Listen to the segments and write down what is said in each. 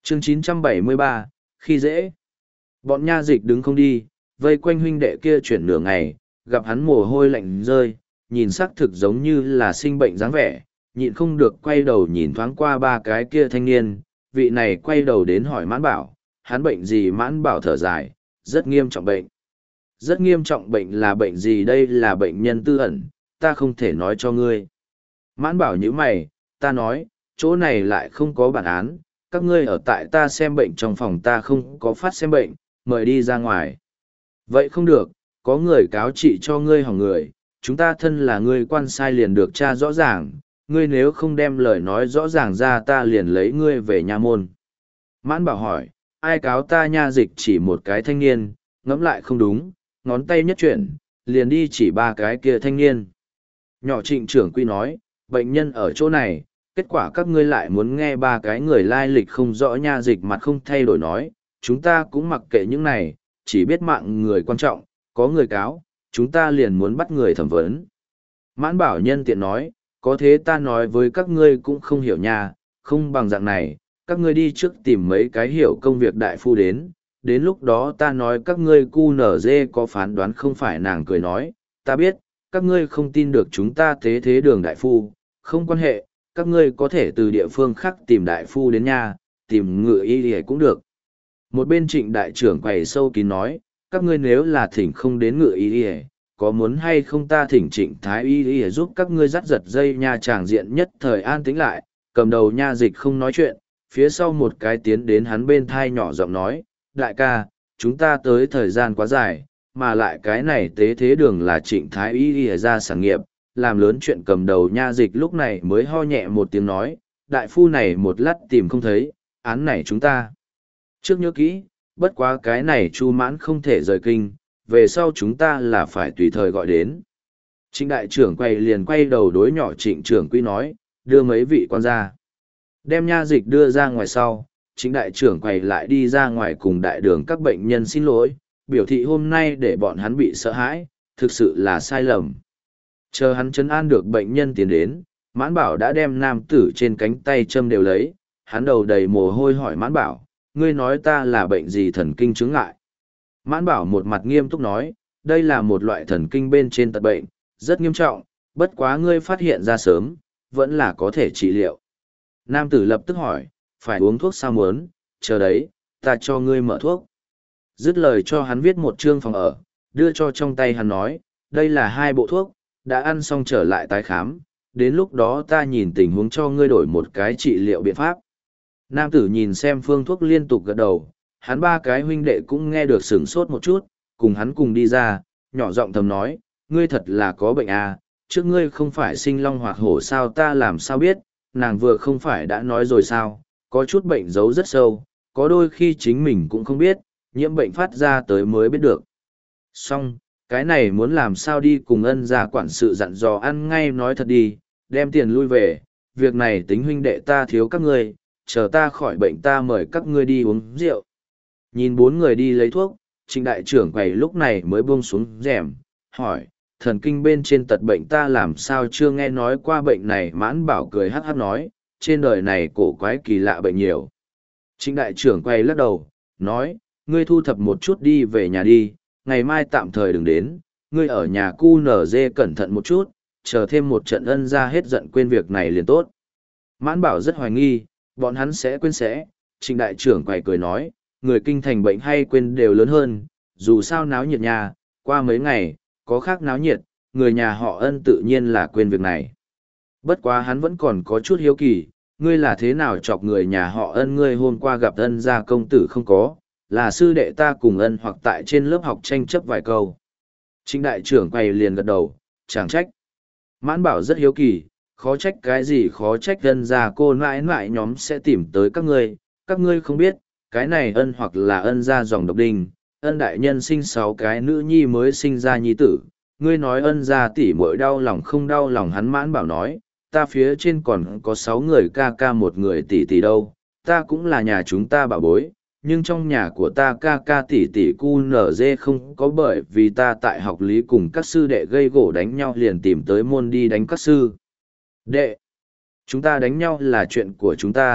Chương 973, khi dễ. Bọn nha dịch đứng không đi, vây quanh huynh đệ kia chuyển nửa ngày, gặp hắn mồ hôi lạnh rơi, nhìn xác thực giống như là sinh bệnh dáng vẻ, nhịn không được quay đầu nhìn thoáng qua ba cái kia thanh niên, vị này quay đầu đến hỏi Mãn Bảo, hắn bệnh gì? Mãn Bảo thở dài, rất nghiêm trọng bệnh. Rất nghiêm trọng bệnh là bệnh gì? Đây là bệnh nhân tư ẩn, ta không thể nói cho ngươi. Mãn Bảo như mày, ta nói, chỗ này lại không có bản án, các ngươi ở tại ta xem bệnh trong phòng ta không có phát xem bệnh, mời đi ra ngoài. Vậy không được, có người cáo trị cho ngươi hỏng người, chúng ta thân là ngươi quan sai liền được tra rõ ràng, ngươi nếu không đem lời nói rõ ràng ra ta liền lấy ngươi về nha môn. Mãn Bảo hỏi, ai cáo ta? Nha dịch chỉ một cái thanh niên, ngẫm lại không đúng, ngón tay nhất chuyển, liền đi chỉ ba cái kia thanh niên. Nhỏ Trịnh trưởng quy nói, bệnh nhân ở chỗ này, kết quả các ngươi lại muốn nghe ba cái người lai lịch không rõ. Nha dịch mặt không thay đổi nói, chúng ta cũng mặc kệ những này, chỉ biết mạng người quan trọng, có người cáo, chúng ta liền muốn bắt người thẩm vấn. Mãn Bảo nhân tiện nói, có thế ta nói với các ngươi cũng không hiểu nha, không bằng dạng này, các ngươi đi trước tìm mấy cái hiểu công việc đại phu đến lúc đó ta nói các ngươi cu nở dê có phán đoán không phải. Nàng cười nói, ta biết, các ngươi không tin được chúng ta thế đường đại phu, không quan hệ, các ngươi có thể từ địa phương khác tìm đại phu đến nha, tìm ngựa y thì cũng được. Một bên Trịnh đại trưởng quầy sâu kín nói, các ngươi nếu là thỉnh không đến ngựa y thì có muốn hay không ta thỉnh Trịnh thái y thì giúp các ngươi dắt giật dây nha. Tràng diện nhất thời an tĩnh lại, cầm đầu nha dịch không nói chuyện, phía sau một cái tiến đến hắn bên thai nhỏ giọng nói, đại ca, chúng ta tới thời gian quá dài, mà lại cái này tế thế đường là Trịnh thái y thì ra sản nghiệp, làm lớn chuyện. Cầm đầu nha dịch lúc này mới ho nhẹ một tiếng nói, đại phu này một lát tìm không thấy, án này chúng ta trước nhớ kỹ, bất quá cái này Chu Mãn không thể rời kinh, về sau chúng ta là phải tùy thời gọi đến. Trịnh đại trưởng quay liền quay đầu đối nhỏ Trịnh trưởng quy nói, đưa mấy vị quan ra. Đem nha dịch đưa ra ngoài sau, Trịnh đại trưởng quay lại đi ra ngoài cùng đại đường các bệnh nhân xin lỗi, biểu thị hôm nay để bọn hắn bị sợ hãi, thực sự là sai lầm. Chờ hắn trấn an được bệnh nhân tiến đến, Mãn Bảo đã đem nam tử trên cánh tay châm đều lấy, hắn đầu đầy mồ hôi hỏi Mãn Bảo, ngươi nói ta là bệnh gì? Thần kinh chứng ngại. Mãn Bảo một mặt nghiêm túc nói, đây là một loại thần kinh bên trên tật bệnh, rất nghiêm trọng, bất quá ngươi phát hiện ra sớm, vẫn là có thể trị liệu. Nam tử lập tức hỏi, phải uống thuốc sao? Muốn, chờ đấy, ta cho ngươi mở thuốc. Dứt lời cho hắn viết một chương phòng ở, đưa cho trong tay hắn nói, đây là 2 bộ thuốc, đã ăn xong trở lại tái khám, đến lúc đó ta nhìn tình huống cho ngươi đổi một cái trị liệu biện pháp. Nam tử nhìn xem phương thuốc liên tục gật đầu, hắn ba cái huynh đệ cũng nghe được sửng sốt một chút, cùng hắn cùng đi ra, nhỏ giọng thầm nói, ngươi thật là có bệnh à, trước ngươi không phải sinh long hoặc hổ sao? Ta làm sao biết, nàng vừa không phải đã nói rồi sao, có chút bệnh giấu rất sâu, có đôi khi chính mình cũng không biết, nhiễm bệnh phát ra tới mới biết được. Xong, cái này muốn làm sao đi cùng Ân gia quản sự dặn dò ăn ngay nói thật đi, đem tiền lui về, việc này tính huynh đệ ta thiếu các ngươi, chờ ta khỏi bệnh ta mời các ngươi đi uống rượu. Nhìn 4 người đi lấy thuốc, Trịnh đại trưởng quầy lúc này mới buông xuống rèm, hỏi, thần kinh bên trên tật bệnh ta làm sao chưa nghe nói qua bệnh này? Mãn Bảo cười hắc hắc nói, trên đời này cổ quái kỳ lạ bệnh nhiều. Trịnh đại trưởng quầy lắc đầu, nói, ngươi thu thập một chút đi về nhà đi, ngày mai tạm thời đừng đến, ngươi ở nhà cu nở dê cẩn thận một chút, chờ thêm một trận Ân ra hết giận quên việc này liền tốt. Mãn Bảo rất hoài nghi, bọn hắn sẽ quên sẽ, Trịnh đại trưởng quầy cười nói, người kinh thành bệnh hay quên đều lớn hơn, dù sao náo nhiệt nhà, qua mấy ngày, có khác náo nhiệt, người nhà họ Ân tự nhiên là quên việc này. Bất quá hắn vẫn còn có chút hiếu kỳ, ngươi là thế nào chọc người nhà họ Ân? Ngươi hôm qua gặp Ân gia công tử không có, là sư đệ ta cùng Ân hoặc tại trên lớp học tranh chấp vài câu. Trịnh đại trưởng quầy liền gật đầu, chẳng trách. Mãn Bảo rất hiếu kỳ, khó trách cái gì? Khó trách Ân gia cô nãi nãi nhóm sẽ tìm tới các ngươi không biết, cái này Ân hoặc là Ân gia dòng độc đinh, Ân đại nhân sinh 6 cái nữ nhi mới sinh ra nhi tử, ngươi nói Ân gia tỷ muội đau lòng không đau lòng? Hắn Mãn Bảo nói, ta phía trên còn có 6 người ca ca, 1 người tỷ tỷ đâu, ta cũng là nhà chúng ta bảo bối, nhưng trong nhà của ta ca ca tỷ tỷ cu nở dê không có bởi vì ta tại học lý cùng các sư đệ gây gổ đánh nhau liền tìm tới môn đi đánh các sư đệ. Chúng ta đánh nhau là chuyện của chúng ta,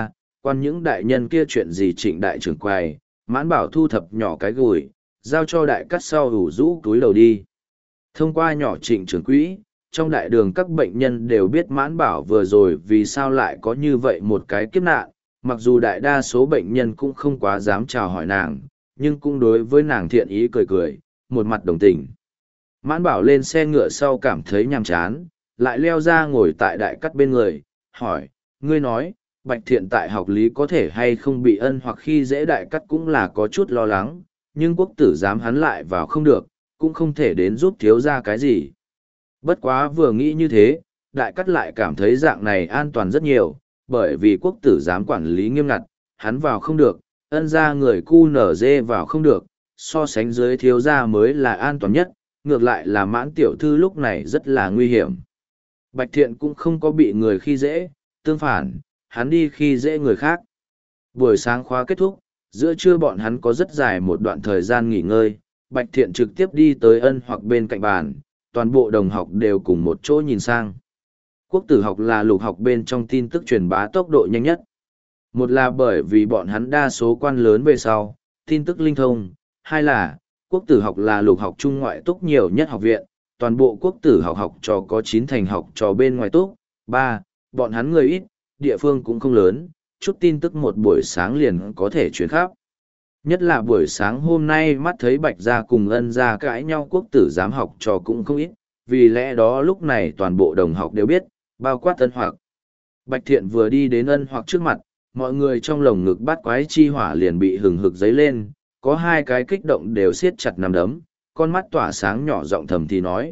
quan những đại nhân kia chuyện gì Trịnh đại trưởng quầy, Mãn Bảo thu thập nhỏ cái gùi, giao cho đại cắt sau ủ rũ túi đầu đi. Thông qua nhỏ Trịnh trưởng quỹ, trong đại đường các bệnh nhân đều biết Mãn Bảo vừa rồi vì sao lại có như vậy một cái kiếp nạn, mặc dù đại đa số bệnh nhân cũng không quá dám chào hỏi nàng, nhưng cũng đối với nàng thiện ý cười cười, một mặt đồng tình. Mãn Bảo lên xe ngựa sau cảm thấy nhàm chán, lại leo ra ngồi tại đại cắt bên người, hỏi, ngươi nói, Bạch Thiện tại học lý có thể hay không bị ân hoặc khi dễ đại cắt cũng là có chút lo lắng, nhưng quốc tử giám hắn lại vào không được, cũng không thể đến giúp thiếu ra cái gì. Bất quá vừa nghĩ như thế, đại cắt lại cảm thấy dạng này an toàn rất nhiều, bởi vì quốc tử giám quản lý nghiêm ngặt, hắn vào không được, ân ra người cu nở dê vào không được, so sánh dưới thiếu gia mới là an toàn nhất, ngược lại là Mãn tiểu thư lúc này rất là nguy hiểm. Bạch Thiện cũng không có bị người khi dễ, tương phản, hắn đi khi dễ người khác. Buổi sáng khóa kết thúc, giữa trưa bọn hắn có rất dài một đoạn thời gian nghỉ ngơi, Bạch Thiện trực tiếp đi tới ân hoặc bên cạnh bàn, toàn bộ đồng học đều cùng một chỗ nhìn sang. Quốc tử học là lục học bên trong tin tức truyền bá tốc độ nhanh nhất. Một là bởi vì bọn hắn đa số quan lớn về sau, tin tức linh thông. Hai là, quốc tử học là lục học trung ngoại túc nhiều nhất học viện, toàn bộ quốc tử học học trò có 9 thành học trò bên ngoài túc. Ba, bọn hắn người ít, địa phương cũng không lớn, chút tin tức một buổi sáng liền có thể truyền khắp. Nhất là buổi sáng hôm nay mắt thấy Bạch gia cùng ân gia cãi nhau quốc tử giám học trò cũng không ít, vì lẽ đó lúc này toàn bộ đồng học đều biết, bao quát ân hoặc. Bạch Thiện vừa đi đến ân hoặc trước mặt, mọi người trong lồng ngực bắt quái chi hỏa liền bị hừng hực dấy lên, có hai cái kích động đều siết chặt nắm đấm, con mắt tỏa sáng nhỏ giọng thầm thì nói,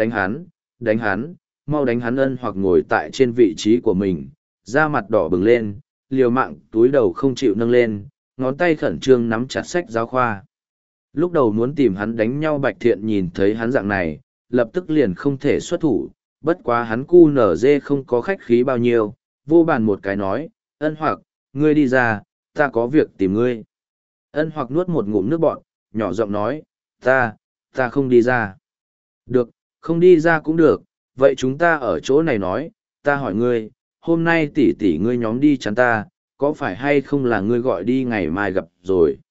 đánh hắn, mau đánh hắn. Ân hoặc ngồi tại trên vị trí của mình, da mặt đỏ bừng lên, liều mạng túi đầu không chịu nâng lên, ngón tay khẩn trương nắm chặt sách giáo khoa. Lúc đầu muốn tìm hắn đánh nhau Bạch Thiện nhìn thấy hắn dạng này, lập tức liền không thể xuất thủ, bất quá hắn cu nở dê không có khách khí bao nhiêu, vô bàn một cái nói, ân hoặc, ngươi đi ra, ta có việc tìm ngươi. Ân hoặc nuốt một ngụm nước bọt, nhỏ giọng nói, ta không đi ra. Được, không đi ra cũng được, vậy chúng ta ở chỗ này nói, ta hỏi ngươi, hôm nay tỷ tỷ ngươi nhóm đi chắn ta, có phải hay không là ngươi gọi đi ngày mai gặp rồi.